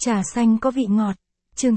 Trà xanh có vị ngọt. Chương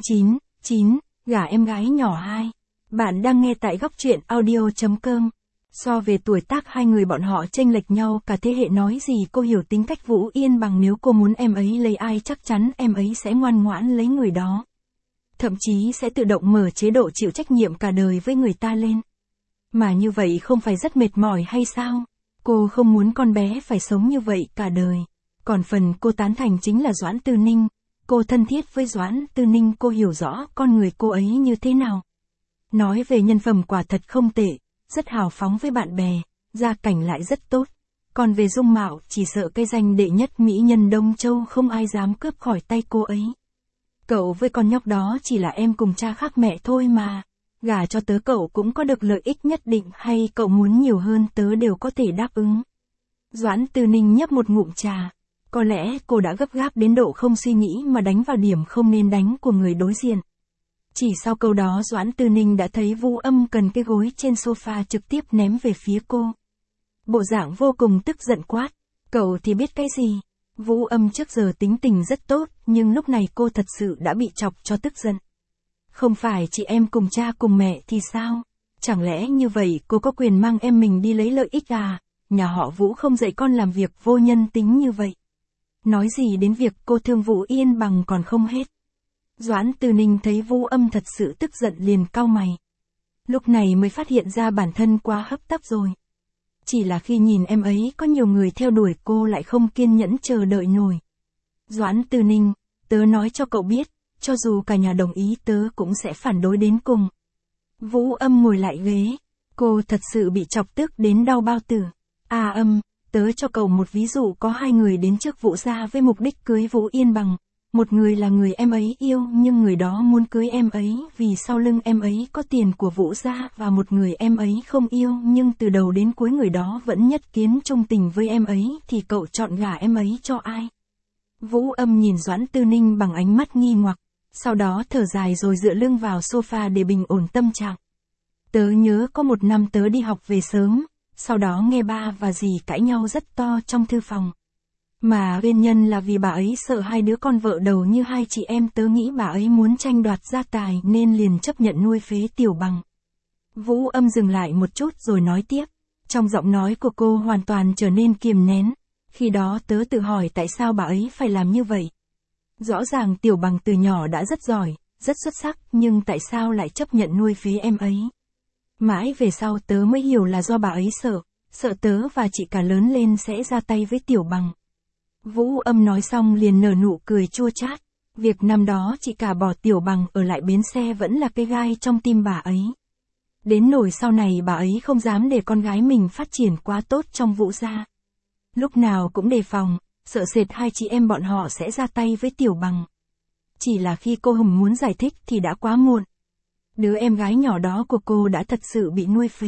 9, gả em gái nhỏ 2. Bạn đang nghe tại góc truyện audio.com. So về tuổi tác hai người bọn họ chênh lệch nhau cả thế hệ, nói gì cô hiểu tính cách Vũ Yên Bằng, nếu cô muốn em ấy lấy ai chắc chắn em ấy sẽ ngoan ngoãn lấy người đó. Thậm chí sẽ tự động mở chế độ chịu trách nhiệm cả đời với người ta lên. Mà như vậy không phải rất mệt mỏi hay sao? Cô không muốn con bé phải sống như vậy cả đời. Còn phần cô tán thành chính là Doãn Tư Ninh. Cô thân thiết với Doãn Tư Ninh, cô hiểu rõ con người cô ấy như thế nào. Nói về nhân phẩm quả thật không tệ, rất hào phóng với bạn bè, gia cảnh lại rất tốt. Còn về dung mạo, chỉ sợ cái danh đệ nhất mỹ nhân Đông Châu không ai dám cướp khỏi tay cô ấy. Cậu với con nhóc đó chỉ là em cùng cha khác mẹ thôi mà. Gả cho tớ cậu cũng có được lợi ích nhất định, hay cậu muốn nhiều hơn tớ đều có thể đáp ứng. Doãn Tư Ninh nhấp một ngụm trà. Có lẽ cô đã gấp gáp đến độ không suy nghĩ mà đánh vào điểm không nên đánh của người đối diện. Chỉ sau câu đó Doãn Tư Ninh đã thấy Vũ Âm cần cái gối trên sofa trực tiếp ném về phía cô. Bộ dạng vô cùng tức giận quát. Cậu thì biết cái gì? Vũ Âm trước giờ tính tình rất tốt, nhưng lúc này cô thật sự đã bị chọc cho tức giận. Không phải chị em cùng cha cùng mẹ thì sao? Chẳng lẽ như vậy cô có quyền mang em mình đi lấy lợi ích à? Nhà họ Vũ không dạy con làm việc vô nhân tính như vậy. Nói gì đến việc cô thương Vũ Yên Bằng còn không hết. Doãn Tư Ninh thấy Vũ Âm thật sự tức giận liền cau mày. Lúc này mới phát hiện ra bản thân quá hấp tấp rồi. Chỉ là khi nhìn em ấy có nhiều người theo đuổi cô lại không kiên nhẫn chờ đợi nổi. Doãn Tư Ninh, tớ nói cho cậu biết, cho dù cả nhà đồng ý tớ cũng sẽ phản đối đến cùng. Vũ Âm ngồi lại ghế. Cô thật sự bị chọc tức đến đau bao tử. Âm, tớ cho cậu một ví dụ, có hai người đến trước Vũ gia với mục đích cưới Vũ Yên Bằng. Một người là người em ấy yêu nhưng người đó muốn cưới em ấy vì sau lưng em ấy có tiền của Vũ gia, và một người em ấy không yêu nhưng từ đầu đến cuối người đó vẫn nhất kiến trung tình với em ấy, thì cậu chọn gả em ấy cho ai? Vũ Âm nhìn Doãn Tư Ninh bằng ánh mắt nghi hoặc, sau đó thở dài rồi dựa lưng vào sofa để bình ổn tâm trạng. Tớ nhớ có một năm tớ đi học về sớm, sau đó nghe ba và dì cãi nhau rất to trong thư phòng. Mà nguyên nhân là vì bà ấy sợ hai đứa con vợ đầu như hai chị em, tớ nghĩ bà ấy muốn tranh đoạt gia tài nên liền chấp nhận nuôi phế Tiểu Bằng. Vũ Âm dừng lại một chút rồi nói tiếp. Trong giọng nói của cô hoàn toàn trở nên kiềm nén. Khi đó tớ tự hỏi tại sao bà ấy phải làm như vậy. Rõ ràng Tiểu Bằng từ nhỏ đã rất giỏi, rất xuất sắc, nhưng tại sao lại chấp nhận nuôi phế em ấy? Mãi về sau tớ mới hiểu là do bà ấy sợ tớ và chị cả lớn lên sẽ ra tay với Tiểu Bằng. Vũ Âm nói xong liền nở nụ cười chua chát. Việc năm đó chị cả bỏ Tiểu Bằng ở lại bến xe vẫn là cái gai trong tim bà ấy. Đến nỗi sau này bà ấy không dám để con gái mình phát triển quá tốt trong Vũ gia. Lúc nào cũng đề phòng, sợ sệt hai chị em bọn họ sẽ ra tay với Tiểu Bằng. Chỉ là khi cô Hùng muốn giải thích thì đã quá muộn. Đứa em gái nhỏ đó của cô đã thật sự bị nuôi phế.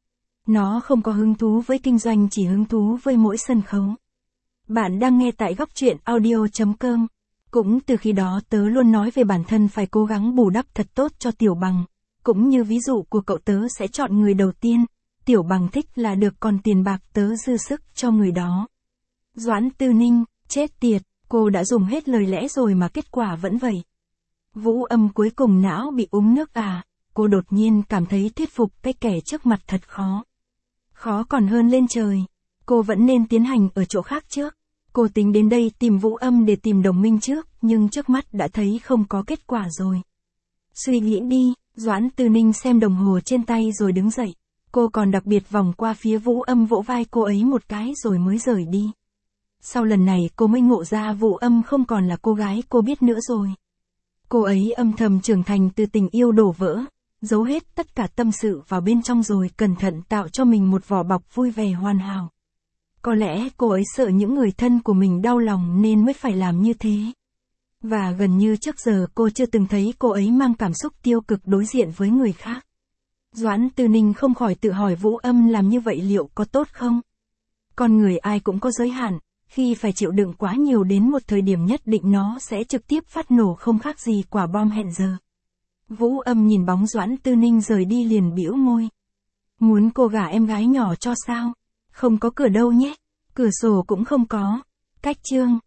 Nó không có hứng thú với kinh doanh, chỉ hứng thú với mỗi sân khấu. Bạn đang nghe tại góc truyện audio.com. Cũng từ khi đó tớ luôn nói về bản thân phải cố gắng bù đắp thật tốt cho Tiểu Bằng. Cũng như ví dụ của cậu, tớ sẽ chọn người đầu tiên. Tiểu Bằng thích là được, còn tiền bạc tớ dư sức cho người đó. Doãn Tư Ninh, chết tiệt, cô đã dùng hết lời lẽ rồi mà kết quả vẫn vậy. Vũ Âm cuối cùng não bị uống nước à? Cô đột nhiên cảm thấy thuyết phục cái kẻ trước mặt thật khó. Khó còn hơn lên trời. Cô vẫn nên tiến hành ở chỗ khác trước. Cô tính đến đây tìm Vũ Âm để tìm đồng minh trước, nhưng trước mắt đã thấy không có kết quả rồi. Suy nghĩ đi. Doãn Tư Ninh xem đồng hồ trên tay rồi đứng dậy. Cô còn đặc biệt vòng qua phía Vũ Âm vỗ vai cô ấy một cái rồi mới rời đi. Sau lần này cô mới ngộ ra Vũ Âm không còn là cô gái cô biết nữa rồi. Cô ấy âm thầm trưởng thành từ tình yêu đổ vỡ, giấu hết tất cả tâm sự vào bên trong rồi cẩn thận tạo cho mình một vỏ bọc vui vẻ hoàn hảo. Có lẽ cô ấy sợ những người thân của mình đau lòng nên mới phải làm như thế. Và gần như trước giờ cô chưa từng thấy cô ấy mang cảm xúc tiêu cực đối diện với người khác. Doãn Tư Ninh không khỏi tự hỏi Vũ Âm làm như vậy liệu có tốt không? Con người ai cũng có giới hạn, khi phải chịu đựng quá nhiều đến một thời điểm nhất định nó sẽ trực tiếp phát nổ không khác gì quả bom hẹn giờ. Vũ Âm nhìn bóng Doãn Tư Ninh rời đi liền bĩu môi. Muốn cô gả em gái nhỏ cho sao? Không có cửa đâu nhé. Cửa sổ cũng không có. Cách chương.